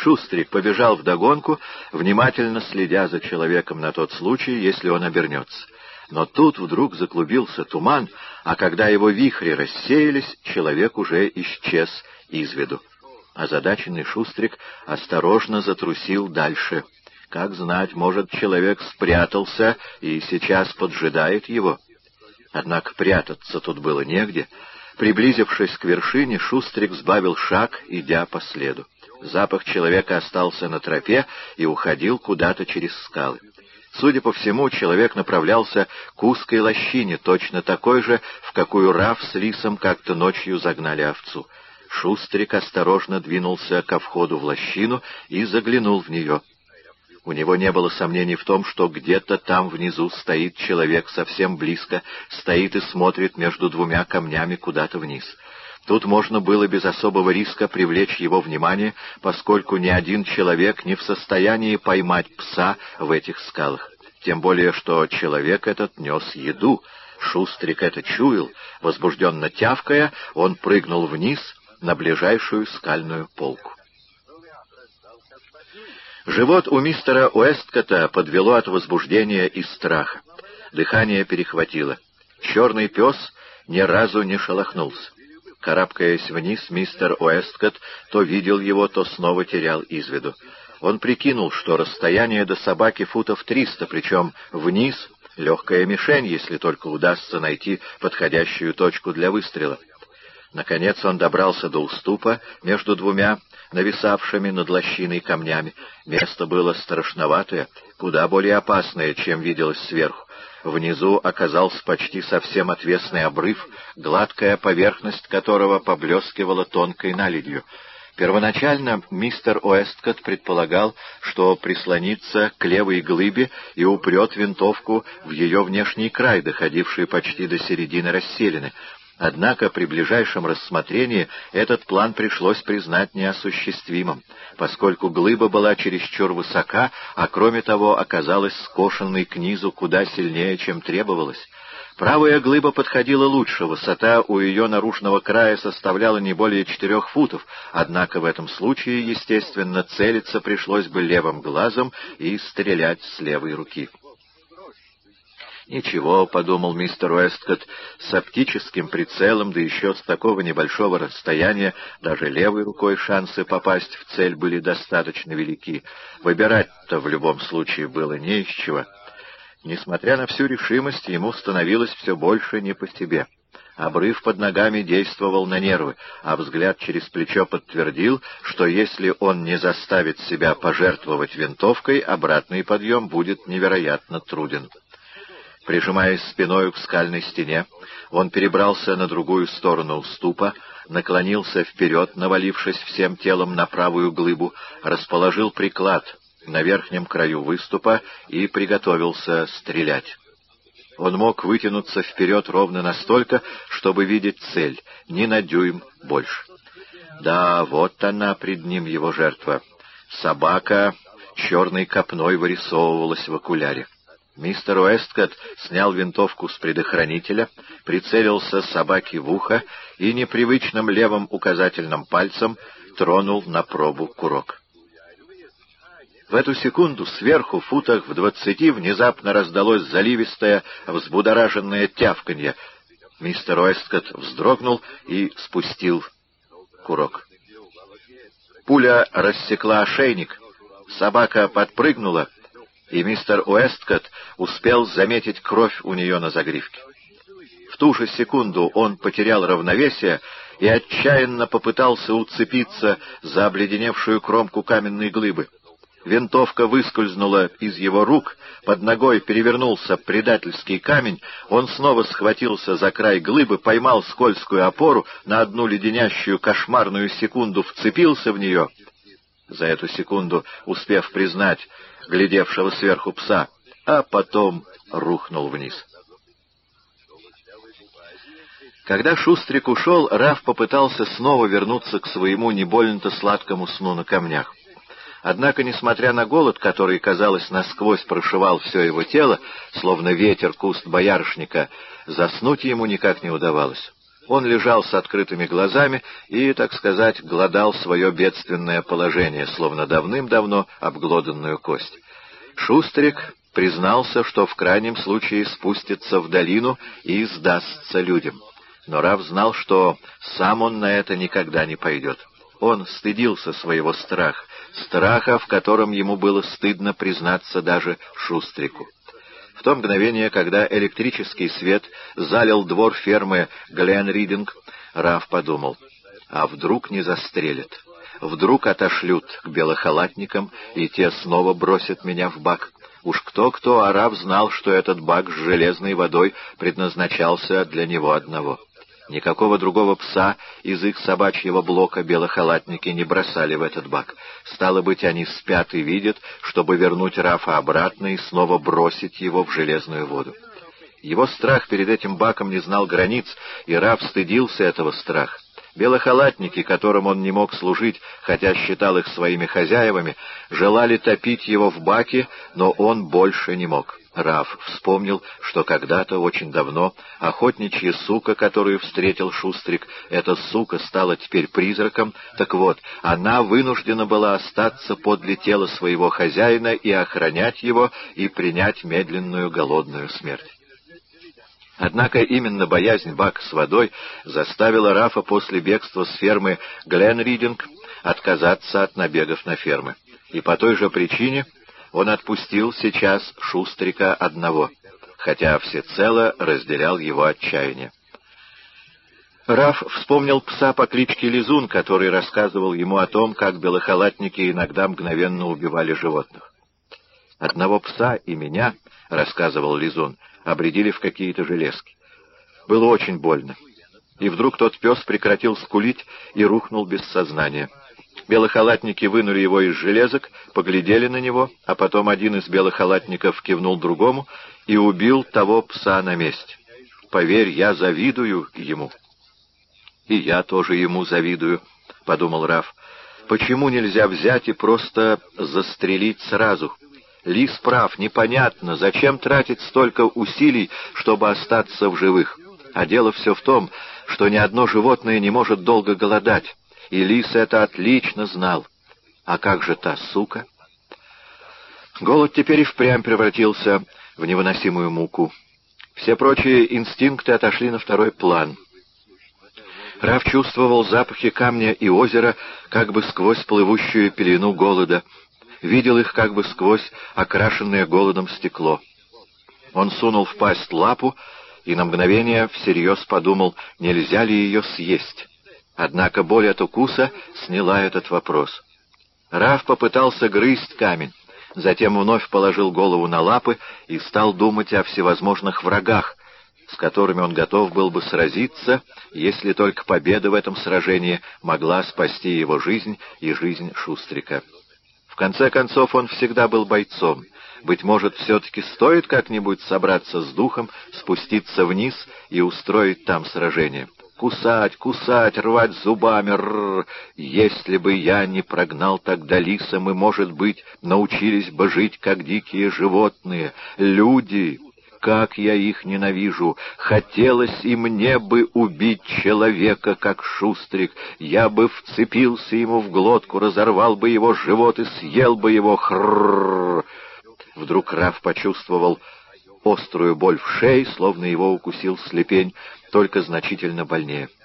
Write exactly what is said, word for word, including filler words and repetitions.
Шустрик побежал вдогонку, внимательно следя за человеком на тот случай, если он обернется. Но тут вдруг заклубился туман, а когда его вихри рассеялись, человек уже исчез из виду. Озадаченный Шустрик осторожно затрусил дальше. Как знать, может, человек спрятался и сейчас поджидает его. Однако прятаться тут было негде. Приблизившись к вершине, Шустрик сбавил шаг, идя по следу. Запах человека остался на тропе и уходил куда-то через скалы. Судя по всему, человек направлялся к узкой лощине, точно такой же, в какую Раф с Лисом как-то ночью загнали овцу. Шустрик осторожно двинулся ко входу в лощину и заглянул в нее. У него не было сомнений в том, что где-то там внизу стоит человек совсем близко, стоит и смотрит между двумя камнями куда-то вниз. Тут можно было без особого риска привлечь его внимание, поскольку ни один человек не в состоянии поймать пса в этих скалах. Тем более, что человек этот нес еду. Шустрик это чуял. Возбужденно тявкая, он прыгнул вниз на ближайшую скальную полку. Живот у мистера Уэсткотта подвело от возбуждения и страха. Дыхание перехватило. Черный пес ни разу не шелохнулся. Карабкаясь вниз, мистер Уэсткотт то видел его, то снова терял из виду. Он прикинул, что расстояние до собаки футов триста, причем вниз легкая мишень, если только удастся найти подходящую точку для выстрела. Наконец он добрался до уступа между двумя нависавшими над лощиной камнями. Место было страшноватое, куда более опасное, чем виделось сверху. Внизу оказался почти совсем отвесный обрыв, гладкая поверхность которого поблескивала тонкой наледью. Первоначально мистер Уэсткотт предполагал, что прислонится к левой глыбе и упрет винтовку в ее внешний край, доходивший почти до середины расселины. Однако при ближайшем рассмотрении этот план пришлось признать неосуществимым, поскольку глыба была чересчур высока, а кроме того оказалась скошенной к низу куда сильнее, чем требовалось. Правая глыба подходила лучше, высота у ее наружного края составляла не более четырех футов, однако в этом случае, естественно, целиться пришлось бы левым глазом и стрелять с левой руки. «Ничего», — подумал мистер Уэсткотт, — «с оптическим прицелом, да еще с такого небольшого расстояния, даже левой рукой шансы попасть в цель были достаточно велики. Выбирать-то в любом случае было не из чего». Несмотря на всю решимость, ему становилось все больше не по себе. Обрыв под ногами действовал на нервы, а взгляд через плечо подтвердил, что если он не заставит себя пожертвовать винтовкой, обратный подъем будет невероятно труден. Прижимаясь спиною к скальной стене, он перебрался на другую сторону уступа, наклонился вперед, навалившись всем телом на правую глыбу, расположил приклад на верхнем краю выступа и приготовился стрелять. Он мог вытянуться вперед ровно настолько, чтобы видеть цель, ни на дюйм больше. Да, вот она пред ним, его жертва. Собака черной копной вырисовывалась в окуляре. Мистер Уэсткотт снял винтовку с предохранителя, прицелился собаке в ухо и непривычным левым указательным пальцем тронул на пробу курок. В эту секунду сверху, футах в двадцати, внезапно раздалось заливистое, взбудораженное тявканье. Мистер Уэсткотт вздрогнул и спустил курок. Пуля рассекла ошейник, собака подпрыгнула, и мистер Уэсткотт успел заметить кровь у нее на загривке. В ту же секунду он потерял равновесие и отчаянно попытался уцепиться за обледеневшую кромку каменной глыбы. Винтовка выскользнула из его рук, под ногой перевернулся предательский камень, он снова схватился за край глыбы, поймал скользкую опору, на одну леденящую кошмарную секунду вцепился в нее, за эту секунду успев признать глядевшего сверху пса, а потом рухнул вниз. Когда Шустрик ушел, Раф попытался снова вернуться к своему не больно-то сладкому сну на камнях. Однако, несмотря на голод, который, казалось, насквозь прошивал все его тело, словно ветер куст боярышника, заснуть ему никак не удавалось. Он лежал с открытыми глазами и, так сказать, глодал свое бедственное положение, словно давным-давно обглоданную кость. Шустрик признался, что в крайнем случае спустится в долину и сдастся людям. Но Раф знал, что сам он на это никогда не пойдет. Он стыдился своего страха, страха, в котором ему было стыдно признаться даже Шустрику. В то мгновение, когда электрический свет залил двор фермы Гленридинг, Раф подумал: а вдруг не застрелят? Вдруг отошлют к белохалатникам, и те снова бросят меня в бак? Уж кто-кто, а Раф знал, что этот бак с железной водой предназначался для него одного. Никакого другого пса из их собачьего блока белохалатники не бросали в этот бак. Стало быть, они спят и видят, чтобы вернуть Рафа обратно и снова бросить его в железную воду. Его страх перед этим баком не знал границ, и Раф стыдился этого страха. Белохалатники, которым он не мог служить, хотя считал их своими хозяевами, желали топить его в баке, но он больше не мог. Раф вспомнил, что когда-то, очень давно, охотничья сука, которую встретил Шустрик, эта сука стала теперь призраком. Так вот, она вынуждена была остаться подле тела своего хозяина и охранять его, и принять медленную голодную смерть. Однако именно боязнь бака с водой заставила Рафа после бегства с фермы Гленридинг отказаться от набегов на фермы. И по той же причине он отпустил сейчас Шустрика одного, хотя всецело разделял его отчаяние. Раф вспомнил пса по кличке Лизун, который рассказывал ему о том, как белохалатники иногда мгновенно убивали животных. «Одного пса и меня, — рассказывал Лизун, — обредили в какие-то железки. Было очень больно. И вдруг тот пес прекратил скулить и рухнул без сознания. Белохалатники вынули его из железок, поглядели на него, а потом один из белохалатников кивнул другому и убил того пса на месте. Поверь, я завидую ему». «И я тоже ему завидую», — подумал Раф. «Почему нельзя взять и просто застрелить сразу? Лис прав, непонятно, зачем тратить столько усилий, чтобы остаться в живых? А дело все в том, что ни одно животное не может долго голодать, и лис это отлично знал. А как же та сука?» Голод теперь и впрямь превратился в невыносимую муку. Все прочие инстинкты отошли на второй план. Раф чувствовал запахи камня и озера как бы сквозь плывущую пелену голода, видел их как бы сквозь окрашенное голодом стекло. Он сунул в пасть лапу и на мгновение всерьез подумал, нельзя ли ее съесть. Однако боль от укуса сняла этот вопрос. Раф попытался грызть камень, затем вновь положил голову на лапы и стал думать о всевозможных врагах, с которыми он готов был бы сразиться, если только победа в этом сражении могла спасти его жизнь и жизнь Шустрика. В конце концов, он всегда был бойцом. Быть может, все-таки стоит как-нибудь собраться с духом, спуститься вниз и устроить там сражение. Кусать, кусать, рвать зубами, рррр. Если бы я не прогнал тогда лиса, мы, может быть, научились бы жить, как дикие животные. Люди... Как я их ненавижу! Хотелось и мне бы убить человека, как Шустрик. Я бы вцепился ему в глотку, разорвал бы его живот и съел бы его. Хррррр! Вдруг Раф почувствовал острую боль в шее, словно его укусил слепень, только значительно больнее.